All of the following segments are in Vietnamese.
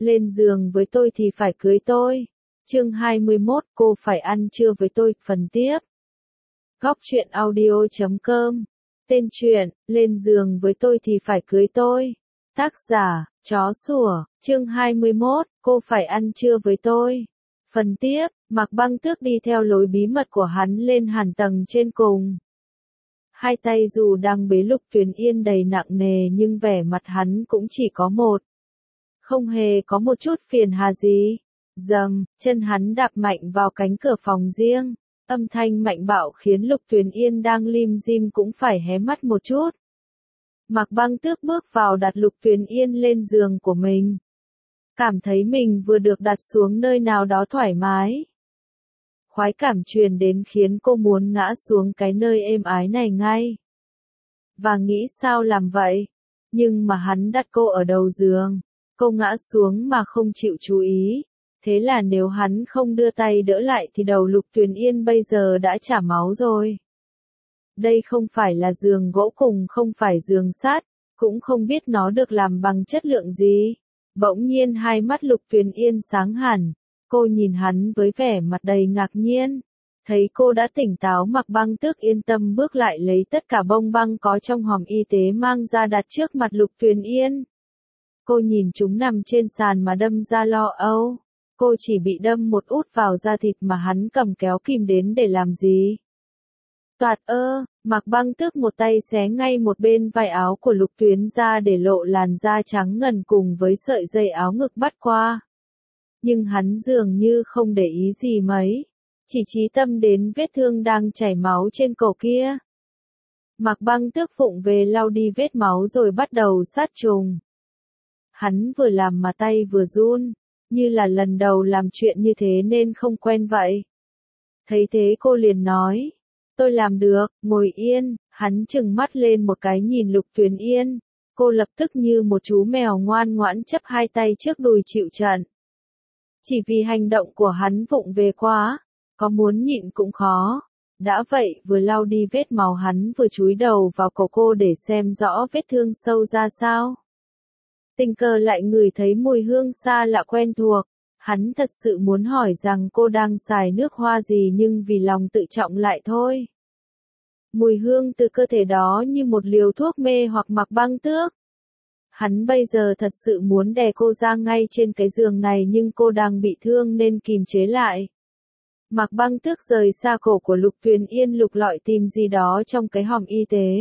lên giường với tôi thì phải cưới tôi. Chương 21, cô phải ăn trưa với tôi, phần tiếp. Góc truyện audio.com. Tên truyện, lên giường với tôi thì phải cưới tôi. Tác giả, chó sủa. Chương 21, cô phải ăn trưa với tôi. Phần tiếp, Mạc Băng Tước đi theo lối bí mật của hắn lên hàn tầng trên cùng. Hai tay dù đang bế Lục Tuyền Yên đầy nặng nề nhưng vẻ mặt hắn cũng chỉ có một. Không hề có một chút phiền hà gì. Dầm, chân hắn đạp mạnh vào cánh cửa phòng riêng. Âm thanh mạnh bạo khiến Lục Tuyền Yên đang lim dim cũng phải hé mắt một chút. Mạc Băng Tước bước vào đặt Lục Tuyền Yên lên giường của mình. Cảm thấy mình vừa được đặt xuống nơi nào đó thoải mái. Khoái cảm truyền đến khiến cô muốn ngã xuống cái nơi êm ái này ngay. Và nghĩ sao làm vậy? Nhưng mà hắn đặt cô ở đầu giường. Cô ngã xuống mà không chịu chú ý. Thế là nếu hắn không đưa tay đỡ lại thì đầu Lục Tuyền Yên bây giờ đã chả máu rồi. Đây không phải là giường gỗ cùng không phải giường sắt, cũng không biết nó được làm bằng chất lượng gì. Bỗng nhiên hai mắt Lục Tuyền Yên sáng hẳn, cô nhìn hắn với vẻ mặt đầy ngạc nhiên. Thấy cô đã tỉnh táo, Mạc Băng Tước yên tâm bước lại lấy tất cả bông băng có trong hòm y tế mang ra đặt trước mặt Lục Tuyền Yên. Cô nhìn chúng nằm trên sàn mà đâm ra lo âu. Cô chỉ bị đâm một út vào da thịt mà hắn cầm kéo kìm đến để làm gì? Toạt ơ, Mạc Băng Tước một tay xé ngay một bên vai áo của Lục Tuyến ra để lộ làn da trắng ngần cùng với sợi dây áo ngực bắt qua. Nhưng hắn dường như không để ý gì mấy, chỉ chú tâm đến vết thương đang chảy máu trên cổ kia. Mạc Băng Tước vụng về lau đi vết máu rồi bắt đầu sát trùng. Hắn vừa làm mà tay vừa run, như là lần đầu làm chuyện như thế nên không quen vậy. Thấy thế cô liền nói, tôi làm được, ngồi yên. Hắn trừng mắt lên một cái nhìn Lục Tuyền Yên. Cô lập tức như một chú mèo ngoan ngoãn chấp hai tay trước đùi chịu trận. Chỉ vì hành động của hắn vụng về quá, có muốn nhịn cũng khó. Đã vậy vừa lau đi vết máu hắn vừa chúi đầu vào cổ cô để xem rõ vết thương sâu ra sao. Tình cờ lại ngửi thấy mùi hương xa lạ quen thuộc. Hắn thật sự muốn hỏi rằng cô đang xài nước hoa gì nhưng vì lòng tự trọng lại thôi. Mùi hương từ cơ thể đó như một liều thuốc mê hoặc Mạc Băng Tước. Hắn bây giờ thật sự muốn đè cô ra ngay trên cái giường này nhưng cô đang bị thương nên kìm chế lại. Mạc Băng Tước rời xa cổ của Lục Tuyền Yên lục lọi tìm gì đó trong cái hòm y tế.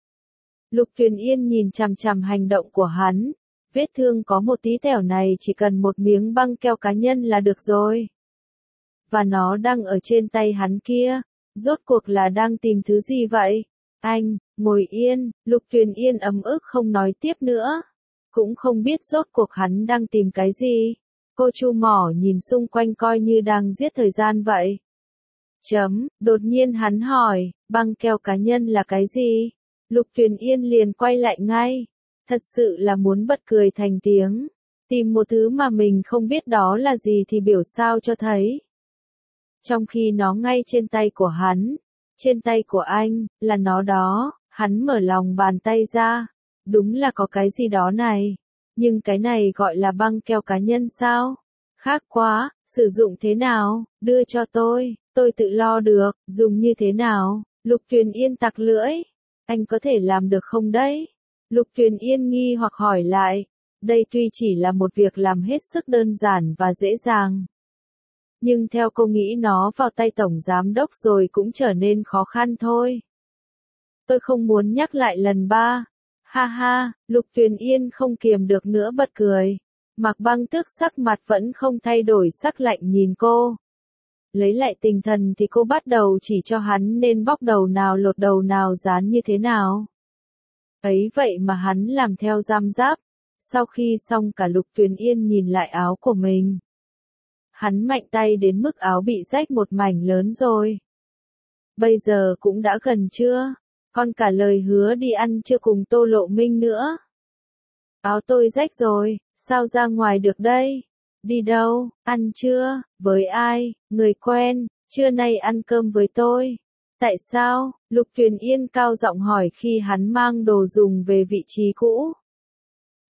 Lục Tuyền Yên nhìn chằm chằm hành động của hắn. Vết thương có một tí tẻo này chỉ cần một miếng băng keo cá nhân là được rồi. Và nó đang ở trên tay hắn kia. Rốt cuộc là đang tìm thứ gì vậy? Anh, ngồi yên. Lục Tuyền Yên ấm ức không nói tiếp nữa. Cũng không biết rốt cuộc hắn đang tìm cái gì. Cô chu mỏ nhìn xung quanh coi như đang giết thời gian vậy. Đột nhiên hắn hỏi, băng keo cá nhân là cái gì? Lục Tuyền Yên liền quay lại ngay. Thật sự là muốn bật cười thành tiếng. Tìm một thứ mà mình không biết đó là gì thì biểu sao cho thấy. Trong khi nó ngay trên tay của hắn. Trên tay của anh, là nó đó. Hắn mở lòng bàn tay ra. Đúng là có cái gì đó này. Nhưng cái này gọi là băng keo cá nhân sao? Khác quá, sử dụng thế nào? Đưa cho tôi tự lo được. Dùng như thế nào? Lục Tuyền Yên tặc lưỡi. Anh có thể làm được không đấy? Lục Tuyền Yên nghi hoặc hỏi lại. Đây tuy chỉ là một việc làm hết sức đơn giản và dễ dàng. Nhưng theo cô nghĩ nó vào tay Tổng Giám Đốc rồi cũng trở nên khó khăn thôi. Tôi không muốn nhắc lại lần ba. Ha ha, Lục Tuyền Yên không kiềm được nữa bật cười. Mạc Băng Tước sắc mặt vẫn không thay đổi sắc lạnh nhìn cô. Lấy lại tinh thần thì cô bắt đầu chỉ cho hắn nên bóc đầu nào lột đầu nào dán như thế nào. Ấy vậy mà hắn làm theo giam giáp. Sau khi xong cả Lục Tuyền Yên nhìn lại áo của mình. Hắn mạnh tay đến mức áo bị rách một mảnh lớn rồi. Bây giờ cũng đã gần trưa. Còn cả lời hứa đi ăn trưa cùng Tô Lộ Minh nữa. Áo tôi rách rồi, sao ra ngoài được đây? Đi đâu? Ăn trưa? Với ai? Người quen? Trưa nay ăn cơm với tôi. Tại sao? Lục Tuyền Yên cao giọng hỏi khi hắn mang đồ dùng về vị trí cũ.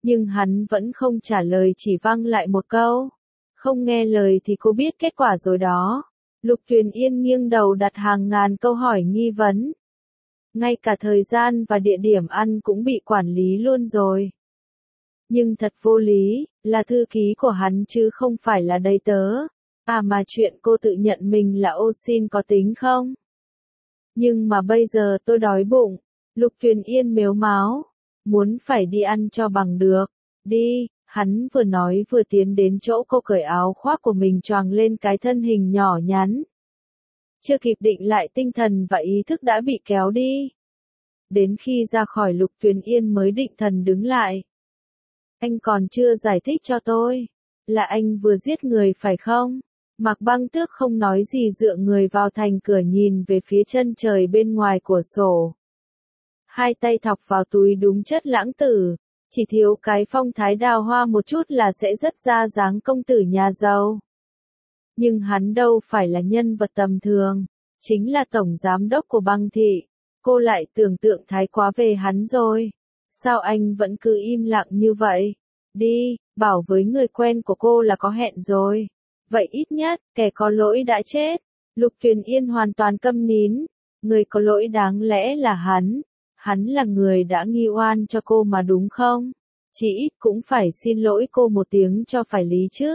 Nhưng hắn vẫn không trả lời, chỉ văng lại một câu. Không nghe lời thì cô biết kết quả rồi đó. Lục Tuyền Yên nghiêng đầu đặt hàng ngàn câu hỏi nghi vấn. Ngay cả thời gian và địa điểm ăn cũng bị quản lý luôn rồi. Nhưng thật vô lý, là thư ký của hắn chứ không phải là đầy tớ. À mà chuyện cô tự nhận mình là ô xin có tính không? Nhưng mà bây giờ tôi đói bụng. Lục Tuyền Yên mếu máo. Muốn phải đi ăn cho bằng được. Đi, hắn vừa nói vừa tiến đến chỗ cô cởi áo khoác của mình choàng lên cái thân hình nhỏ nhắn. Chưa kịp định lại tinh thần và ý thức đã bị kéo đi. Đến khi ra khỏi Lục Tuyền Yên mới định thần đứng lại. Anh còn chưa giải thích cho tôi. Là anh vừa giết người phải không? Mạc Băng Tước không nói gì dựa người vào thành cửa nhìn về phía chân trời bên ngoài cửa sổ. Hai tay thọc vào túi đúng chất lãng tử. Chỉ thiếu cái phong thái đào hoa một chút là sẽ rất ra dáng công tử nhà giàu. Nhưng hắn đâu phải là nhân vật tầm thường. Chính là tổng giám đốc của Băng thị. Cô lại tưởng tượng thái quá về hắn rồi. Sao anh vẫn cứ im lặng như vậy? Đi, bảo với người quen của cô là có hẹn rồi. Vậy ít nhất, kẻ có lỗi đã chết. Lục Tuyền Yên hoàn toàn câm nín. Người có lỗi đáng lẽ là hắn. Hắn là người đã nghi oan cho cô mà đúng không? Chỉ ít cũng phải xin lỗi cô một tiếng cho phải lý chứ.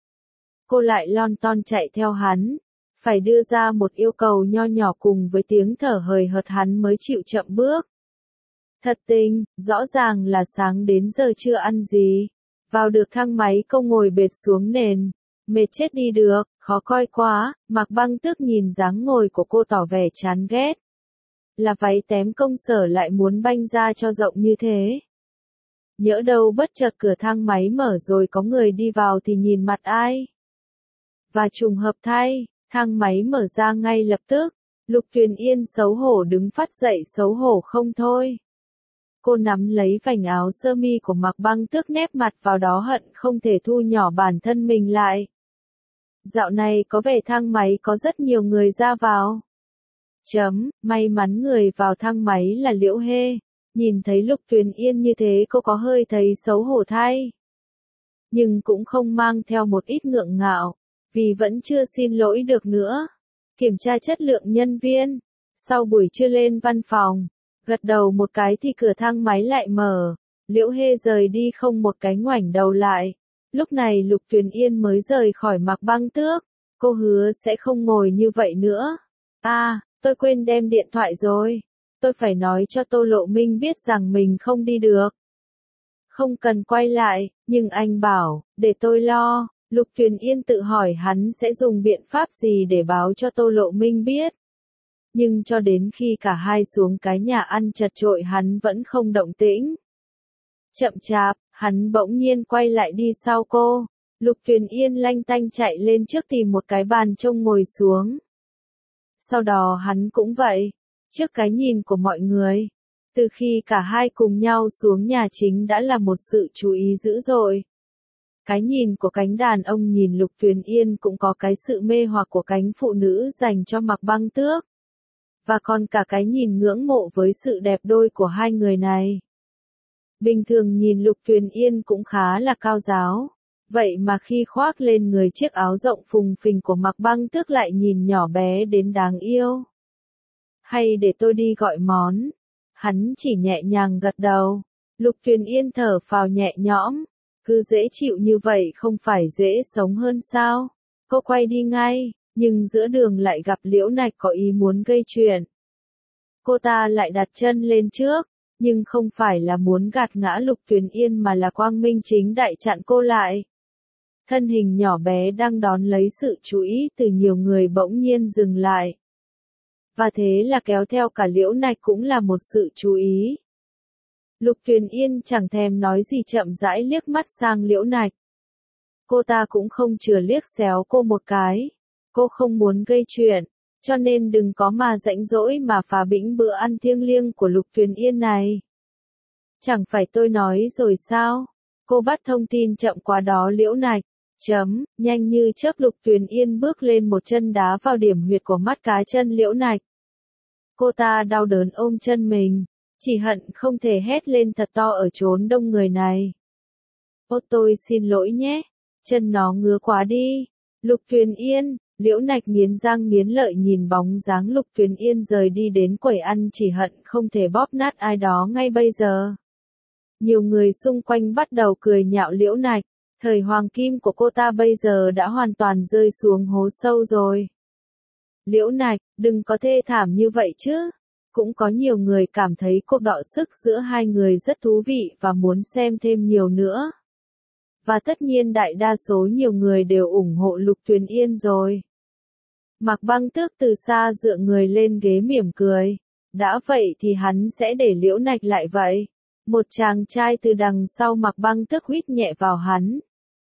Cô lại lon ton chạy theo hắn. Phải đưa ra một yêu cầu nho nhỏ cùng với tiếng thở hời hợt hắn mới chịu chậm bước. Thật tình, rõ ràng là sáng đến giờ chưa ăn gì. Vào được thang máy cô ngồi bệt xuống nền. Mệt chết đi được, khó coi quá. Mạc Băng Tước nhìn dáng ngồi của cô tỏ vẻ chán ghét. Là váy tém công sở lại muốn banh ra cho rộng như thế. Nhỡ đâu bất chợt cửa thang máy mở rồi có người đi vào thì nhìn mặt ai. Và trùng hợp thay, thang máy mở ra ngay lập tức. Lục Tuyền Yên xấu hổ đứng phát dậy, xấu hổ không thôi. Cô nắm lấy vành áo sơ mi của Mạc Băng Tước nép mặt vào đó hận không thể thu nhỏ bản thân mình lại. Dạo này có vẻ thang máy có rất nhiều người ra vào. May mắn người vào thang máy là Liễu Hê. Nhìn thấy Lục Tuyền Yên như thế cô có hơi thấy xấu hổ thay. Nhưng cũng không mang theo một ít ngượng ngạo. Vì vẫn chưa xin lỗi được nữa. Kiểm tra chất lượng nhân viên. Sau buổi trưa lên văn phòng. Gật đầu một cái thì cửa thang máy lại mở. Liễu Hê rời đi không một cái ngoảnh đầu lại. Lúc này Lục Tuyền Yên mới rời khỏi Mạc Băng Tước. Cô hứa sẽ không ngồi như vậy nữa. À, tôi quên đem điện thoại rồi. Tôi phải nói cho Tô Lộ Minh biết rằng mình không đi được. Không cần quay lại, nhưng anh bảo, để tôi lo. Lục Tuyền Yên tự hỏi hắn sẽ dùng biện pháp gì để báo cho Tô Lộ Minh biết. Nhưng cho đến khi cả hai xuống cái nhà ăn chật chội hắn vẫn không động tĩnh. Chậm chạp, hắn bỗng nhiên quay lại đi sau cô. Lục Tuyền Yên lanh tanh chạy lên trước tìm một cái bàn trông ngồi xuống. Sau đó hắn cũng vậy. Trước cái nhìn của mọi người. Từ khi cả hai cùng nhau xuống nhà chính đã là một sự chú ý dữ dội. Cái nhìn của cánh đàn ông nhìn Lục Tuyền Yên cũng có cái sự mê hoặc của cánh phụ nữ dành cho Mạc Băng Tước. Và còn cả cái nhìn ngưỡng mộ với sự đẹp đôi của hai người này. Bình thường nhìn Lục Tuyền Yên cũng khá là cao giáo. Vậy mà khi khoác lên người chiếc áo rộng phùng phình của Mạc Băng Tước lại nhìn nhỏ bé đến đáng yêu. Hay để tôi đi gọi món. Hắn chỉ nhẹ nhàng gật đầu. Lục Tuyền Yên thở phào nhẹ nhõm. Cứ dễ chịu như vậy không phải dễ sống hơn sao? Cô quay đi ngay, nhưng giữa đường lại gặp Liễu Nạch có ý muốn gây chuyện. Cô ta lại đặt chân lên trước, nhưng không phải là muốn gạt ngã Lục Tuyền Yên mà là quang minh chính đại chặn cô lại. Thân hình nhỏ bé đang đón lấy sự chú ý từ nhiều người bỗng nhiên dừng lại. Và thế là kéo theo cả Liễu Nạch cũng là một sự chú ý. Lục Tuyền Yên chẳng thèm nói gì chậm rãi liếc mắt sang Liễu Nạch. Cô ta cũng không chừa liếc xéo cô một cái. Cô không muốn gây chuyện, cho nên đừng có mà rãnh rỗi mà phá bĩnh bữa ăn thiêng liêng của Lục Tuyền Yên này. Chẳng phải tôi nói rồi sao? Cô bắt thông tin chậm quá đó Liễu Nạch. Nhanh như chớp Lục Tuyền Yên bước lên một chân đá vào điểm huyệt của mắt cá chân Liễu Nạch. Cô ta đau đớn ôm chân mình. Chỉ hận không thể hét lên thật to ở chốn đông người này. Ô tôi xin lỗi nhé, chân nó ngứa quá đi. Lục Tuyền Yên, Liễu Nạch nghiến răng nghiến lợi nhìn bóng dáng Lục Tuyền Yên rời đi đến quầy ăn, chỉ hận không thể bóp nát ai đó ngay bây giờ. Nhiều người xung quanh bắt đầu cười nhạo Liễu Nạch, thời hoàng kim của cô ta bây giờ đã hoàn toàn rơi xuống hố sâu rồi. Liễu Nạch, đừng có thê thảm như vậy chứ. Cũng có nhiều người cảm thấy cuộc đọ sức giữa hai người rất thú vị và muốn xem thêm nhiều nữa. Và tất nhiên đại đa số nhiều người đều ủng hộ Lục Tuyền Yên rồi. Mạc Băng Tước từ xa dựa người lên ghế mỉm cười. Đã vậy thì hắn sẽ để Liễu Nạch lại vậy. Một chàng trai từ đằng sau Mạc Băng Tước huýt nhẹ vào hắn.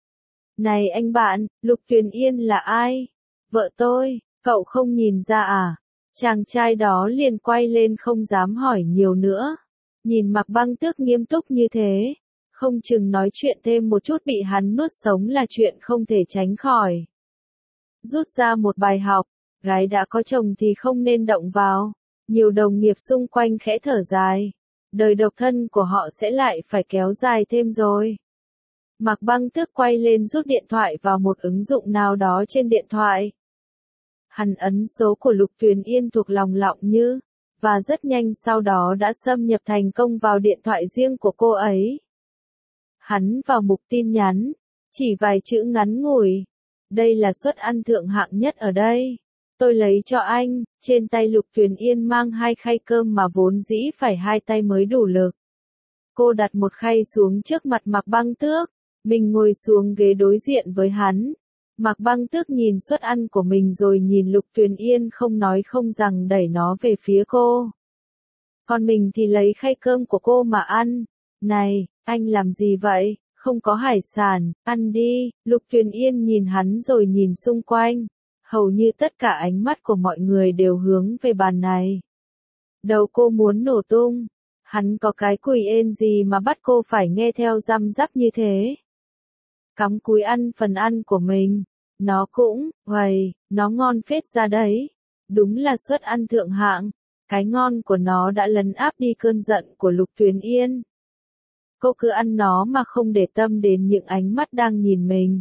Này anh bạn, Lục Tuyền Yên là ai? Vợ tôi, cậu không nhìn ra à? Chàng trai đó liền quay lên không dám hỏi nhiều nữa. Nhìn Mạc Băng Tước nghiêm túc như thế, không chừng nói chuyện thêm một chút bị hắn nuốt sống là chuyện không thể tránh khỏi. Rút ra một bài học, gái đã có chồng thì không nên động vào. Nhiều đồng nghiệp xung quanh khẽ thở dài. Đời độc thân của họ sẽ lại phải kéo dài thêm rồi. Mạc Băng Tước quay lên rút điện thoại vào một ứng dụng nào đó trên điện thoại. Hắn ấn số của Lục Tuyền Yên thuộc lòng Lọng Như, và rất nhanh sau đó đã xâm nhập thành công vào điện thoại riêng của cô ấy. Hắn vào mục tin nhắn, chỉ vài chữ ngắn ngủi. Đây là suất ăn thượng hạng nhất ở đây. Tôi lấy cho anh. Trên tay Lục Tuyền Yên mang 2 khay cơm mà vốn dĩ phải 2 tay mới đủ lực. Cô đặt một khay xuống trước mặt Mạc Băng Tước. Mình ngồi xuống ghế đối diện với hắn. Mạc Băng Tước nhìn suất ăn của mình rồi nhìn Lục Tuyền Yên không nói không rằng đẩy nó về phía cô. Còn mình thì lấy khay cơm của cô mà ăn. Này, anh làm gì vậy? Không có hải sản, ăn đi. Lục Tuyền Yên nhìn hắn rồi nhìn xung quanh. Hầu như tất cả ánh mắt của mọi người đều hướng về bàn này. Đầu cô muốn nổ tung. Hắn có cái quỷ ên gì mà bắt cô phải nghe theo răm rắp như thế? Cắm cúi ăn phần ăn của mình. Nó cũng, nó ngon phết ra đấy. Đúng là suất ăn thượng hạng. Cái ngon của nó đã lấn áp đi cơn giận của Lục Tuyền Yên. Cô cứ ăn nó mà không để tâm đến những ánh mắt đang nhìn mình.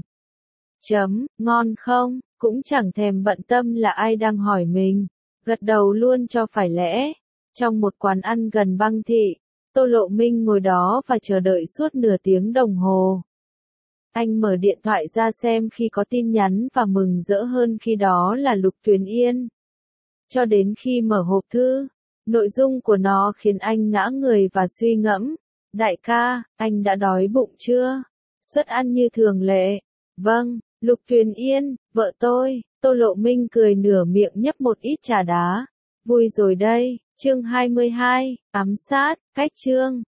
Ngon không? Cũng chẳng thèm bận tâm là ai đang hỏi mình. Gật đầu luôn cho phải lẽ. Trong một quán ăn gần Băng Thị, Tô Lộ Minh ngồi đó và chờ đợi suốt nửa tiếng đồng hồ. Anh mở điện thoại ra xem khi có tin nhắn và mừng rỡ hơn khi đó là Lục Tuyền Yên. Cho đến khi mở hộp thư, nội dung của nó khiến anh ngã người và suy ngẫm. Đại ca, anh đã đói bụng chưa? Suất ăn như thường lệ. Vâng, Lục Tuyền Yên, vợ tôi. Tô Lộ Minh cười nửa miệng nhấp một ít trà đá. Vui rồi đây. Chương 22, ám sát, cách chương.